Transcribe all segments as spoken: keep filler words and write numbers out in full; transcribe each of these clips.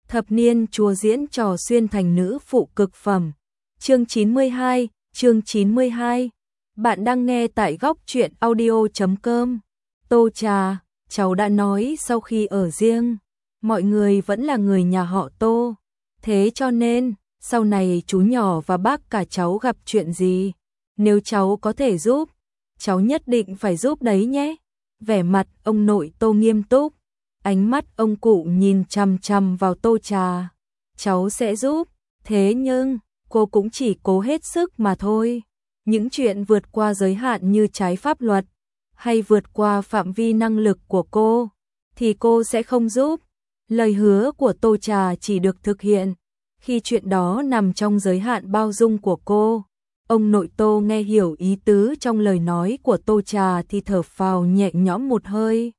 Thập niên chúa diễn trò xuyên thành nữ phụ cực phẩm. Chương chín mươi hai, chương chín mươi hai. Bạn đang nghe tại góc truyện audio chấm com. Tô Trà, cháu đã nói sau khi ở riêng, mọi người vẫn là người nhà họ Tô. Thế cho nên, sau này chú nhỏ và bác cả cháu gặp chuyện gì, nếu cháu có thể giúp, cháu nhất định phải giúp đấy nhé. Vẻ mặt ông nội Tô nghiêm túc, ánh mắt ông cụ nhìn chằm chằm vào Tô Trà. Cháu sẽ giúp, thế nhưng cô cũng chỉ cố hết sức mà thôi. Những chuyện vượt qua giới hạn như trái pháp luật hay vượt qua phạm vi năng lực của cô thì cô sẽ không giúp. Lời hứa của Tô Trà chỉ được thực hiện khi chuyện đó nằm trong giới hạn bao dung của cô. Ông nội Tô nghe hiểu ý tứ trong lời nói của Tô Trà thì thở phào nhẹ nhõm một hơi.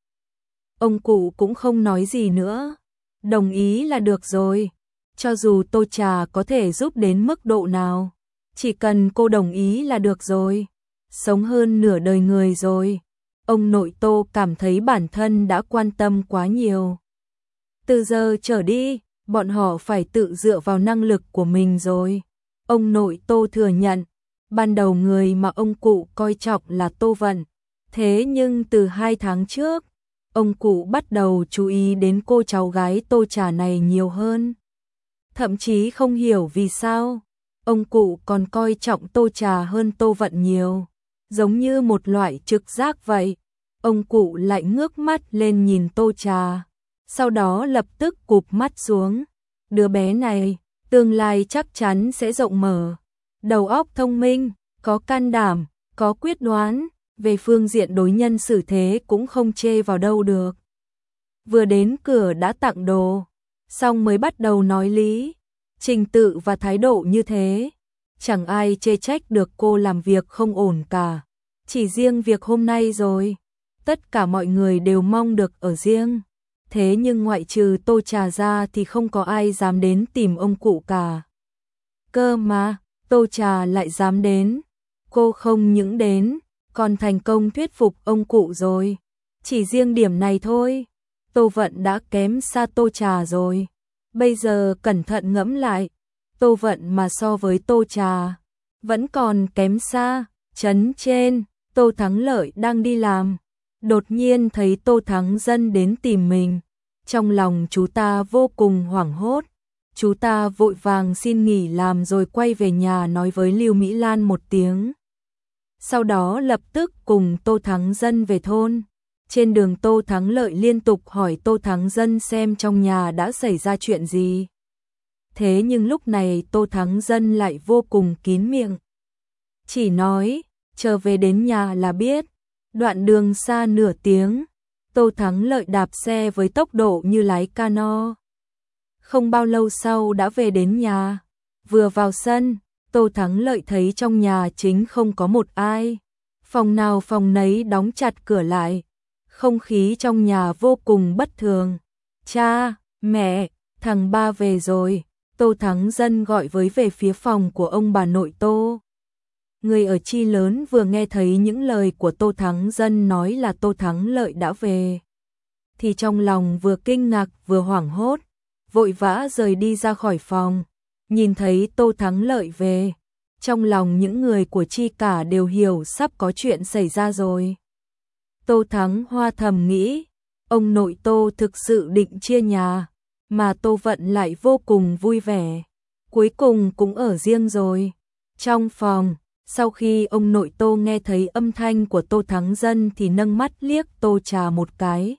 Ông cụ cũng không nói gì nữa, đồng ý là được rồi. Cho dù Tô Trà có thể giúp đến mức độ nào, chỉ cần cô đồng ý là được rồi. Sống hơn nửa đời người rồi, ông nội Tô cảm thấy bản thân đã quan tâm quá nhiều. Từ giờ trở đi, bọn họ phải tự dựa vào năng lực của mình rồi. Ông nội Tô thừa nhận, ban đầu người mà ông cụ coi trọng là Tô Vận. Thế nhưng từ hai tháng trước, ông cụ bắt đầu chú ý đến cô cháu gái Tô Trà này nhiều hơn. Thậm chí không hiểu vì sao, ông cụ còn coi trọng Tô Trà hơn Tô Vận nhiều. Giống như một loại trực giác vậy, ông cụ lại ngước mắt lên nhìn Tô Trà, sau đó lập tức cụp mắt xuống. Đứa bé này, tương lai chắc chắn sẽ rộng mở, đầu óc thông minh, có can đảm, có quyết đoán, về phương diện đối nhân xử thế cũng không chê vào đâu được. Vừa đến cửa đã tặng đồ, xong mới bắt đầu nói lý, trình tự và thái độ như thế, chẳng ai chê trách được cô làm việc không ổn cả. Chỉ riêng việc hôm nay rồi, tất cả mọi người đều mong được ở riêng. Thế nhưng ngoại trừ Tô Trà ra thì không có ai dám đến tìm ông cụ cả. Cơ mà, Tô Trà lại dám đến. Cô không những đến, còn thành công thuyết phục ông cụ rồi. Chỉ riêng điểm này thôi, Tô Vận đã kém xa Tô Trà rồi. Bây giờ cẩn thận ngẫm lại, Tô Vận mà so với Tô Trà, vẫn còn kém xa. Trấn trên, Tô Thắng Lợi đang đi làm, đột nhiên thấy Tô Thắng Dân đến tìm mình. Trong lòng chú ta vô cùng hoảng hốt. Chú ta vội vàng xin nghỉ làm rồi quay về nhà nói với Lưu Mỹ Lan một tiếng. Sau đó lập tức cùng Tô Thắng Dân về thôn. Trên đường Tô Thắng Lợi liên tục hỏi Tô Thắng Dân xem trong nhà đã xảy ra chuyện gì. Thế nhưng lúc này Tô Thắng Dân lại vô cùng kín miệng. Chỉ nói, chờ về đến nhà là biết. Đoạn đường xa nửa tiếng, Tô Thắng Lợi đạp xe với tốc độ như lái cano. Không bao lâu sau đã về đến nhà. Vừa vào sân, Tô Thắng Lợi thấy trong nhà chính không có một ai. Phòng nào phòng nấy đóng chặt cửa lại. Không khí trong nhà vô cùng bất thường. Cha, mẹ, thằng ba về rồi. Tô Thắng Dân gọi với về phía phòng của ông bà nội Tô. Người ở Chi Lớn vừa nghe thấy những lời của Tô Thắng Dân nói là Tô Thắng Lợi đã về, thì trong lòng vừa kinh ngạc vừa hoảng hốt, vội vã rời đi ra khỏi phòng. Nhìn thấy Tô Thắng Lợi về, trong lòng những người của Chi cả đều hiểu sắp có chuyện xảy ra rồi. Tô Thắng Hoa thầm nghĩ, ông nội Tô thực sự định chia nhà, mà Tô Vận lại vô cùng vui vẻ, cuối cùng cũng ở riêng rồi. Trong phòng, sau khi ông nội Tô nghe thấy âm thanh của Tô Thắng Dân thì nâng mắt liếc Tô Trà một cái.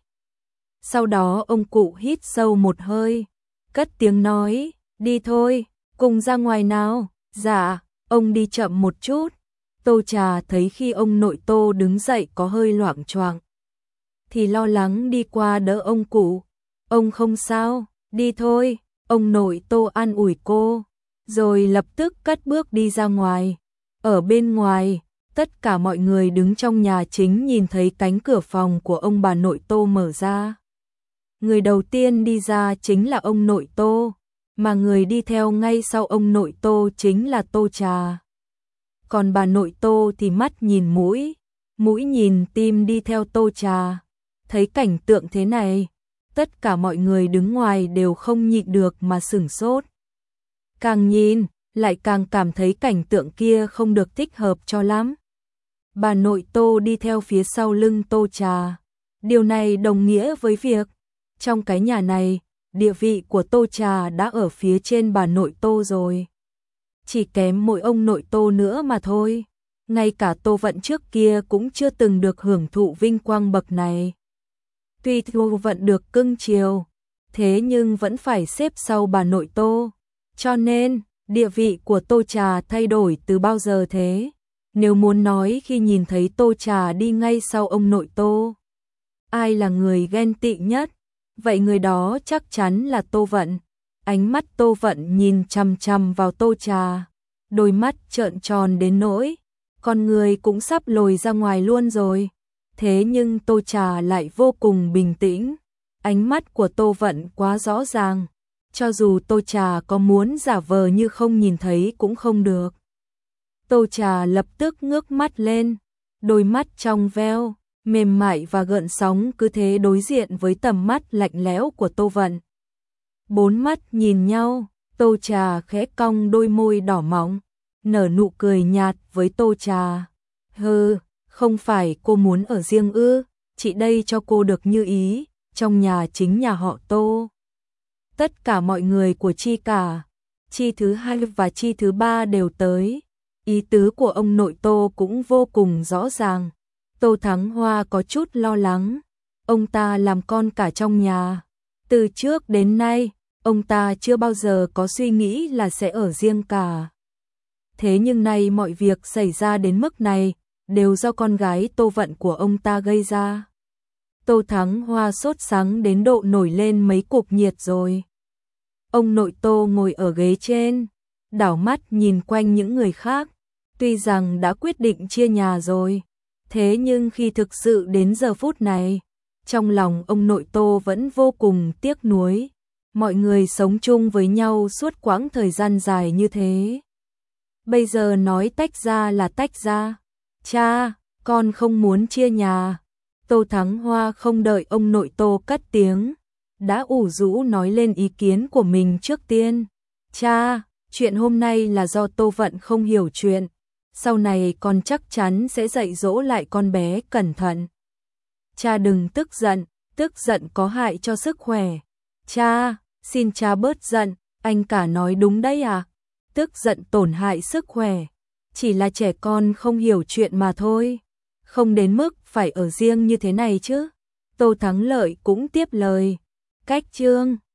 Sau đó ông cụ hít sâu một hơi, cất tiếng nói, đi thôi, cùng ra ngoài nào. Dạ, ông đi chậm một chút. Tô Trà thấy khi ông nội Tô đứng dậy có hơi loạng choạng, thì lo lắng đi qua đỡ ông cụ. Ông không sao, đi thôi, ông nội Tô an ủi cô, rồi lập tức cất bước đi ra ngoài. Ở bên ngoài, tất cả mọi người đứng trong nhà chính nhìn thấy cánh cửa phòng của ông bà nội Tô mở ra. Người đầu tiên đi ra chính là ông nội Tô, mà người đi theo ngay sau ông nội Tô chính là Tô Trà. Còn bà nội Tô thì mắt nhìn mũi, mũi nhìn tim đi theo Tô Trà. Thấy cảnh tượng thế này, Tất cả mọi người đứng ngoài đều không nhịn được mà sửng sốt. Càng nhìn, lại càng cảm thấy cảnh tượng kia không được thích hợp cho lắm. Bà nội Tô đi theo phía sau lưng Tô Trà. Điều này đồng nghĩa với việc, trong cái nhà này, địa vị của Tô Trà đã ở phía trên bà nội Tô rồi. Chỉ kém mỗi ông nội Tô nữa mà thôi. Ngay cả Tô Vận trước kia cũng chưa từng được hưởng thụ vinh quang bậc này. Tuy Tô Vận được cưng chiều, thế nhưng vẫn phải xếp sau bà nội Tô. Cho nên, địa vị của Tô Trà thay đổi từ bao giờ thế? Nếu muốn nói khi nhìn thấy Tô Trà đi ngay sau ông nội Tô, ai là người ghen tị nhất? Vậy người đó chắc chắn là Tô Vận. Ánh mắt Tô Vận nhìn chằm chằm vào Tô Trà, đôi mắt trợn tròn đến nỗi con người cũng sắp lồi ra ngoài luôn rồi. Thế nhưng Tô Trà lại vô cùng bình tĩnh. Ánh mắt của Tô Vận quá rõ ràng, cho dù Tô Trà có muốn giả vờ như không nhìn thấy cũng không được. Tô Trà lập tức ngước mắt lên, đôi mắt trong veo, mềm mại và gợn sóng cứ thế đối diện với tầm mắt lạnh lẽo của Tô Vận. Bốn mắt nhìn nhau, Tô Trà khẽ cong đôi môi đỏ mọng, nở nụ cười nhạt với Tô Trà. Hừ, không phải cô muốn ở riêng ư, chị đây cho cô được như ý, trong nhà chính nhà họ Tô. Tất cả mọi người của chi cả, chi thứ hai và chi thứ ba đều tới. Ý tứ của ông nội Tô cũng vô cùng rõ ràng. Tô Thắng Hoa có chút lo lắng. Ông ta làm con cả trong nhà. Từ trước đến nay, ông ta chưa bao giờ có suy nghĩ là sẽ ở riêng cả. Thế nhưng nay mọi việc xảy ra đến mức này, đều do con gái Tô Vận của ông ta gây ra. Tô Thắng Hoa sốt sắng đến độ nổi lên mấy cục nhiệt rồi. Ông nội Tô ngồi ở ghế trên, đảo mắt nhìn quanh những người khác. Tuy rằng đã quyết định chia nhà rồi, thế nhưng khi thực sự đến giờ phút này, trong lòng ông nội Tô vẫn vô cùng tiếc nuối. Mọi người sống chung với nhau suốt quãng thời gian dài như thế. Bây giờ nói tách ra là tách ra. Cha, con không muốn chia nhà. Tô Thắng Hoa không đợi ông nội Tô cất tiếng, đã ủ rũ nói lên ý kiến của mình trước tiên. Cha, chuyện hôm nay là do Tô Vận không hiểu chuyện. Sau này con chắc chắn sẽ dạy dỗ lại con bé cẩn thận. Cha đừng tức giận, tức giận có hại cho sức khỏe. Cha, xin cha bớt giận, anh cả nói đúng đấy à? Tức giận tổn hại sức khỏe. Chỉ là trẻ con không hiểu chuyện mà thôi. Không đến mức phải ở riêng như thế này chứ. Tô Thắng Lợi cũng tiếp lời. Cách chương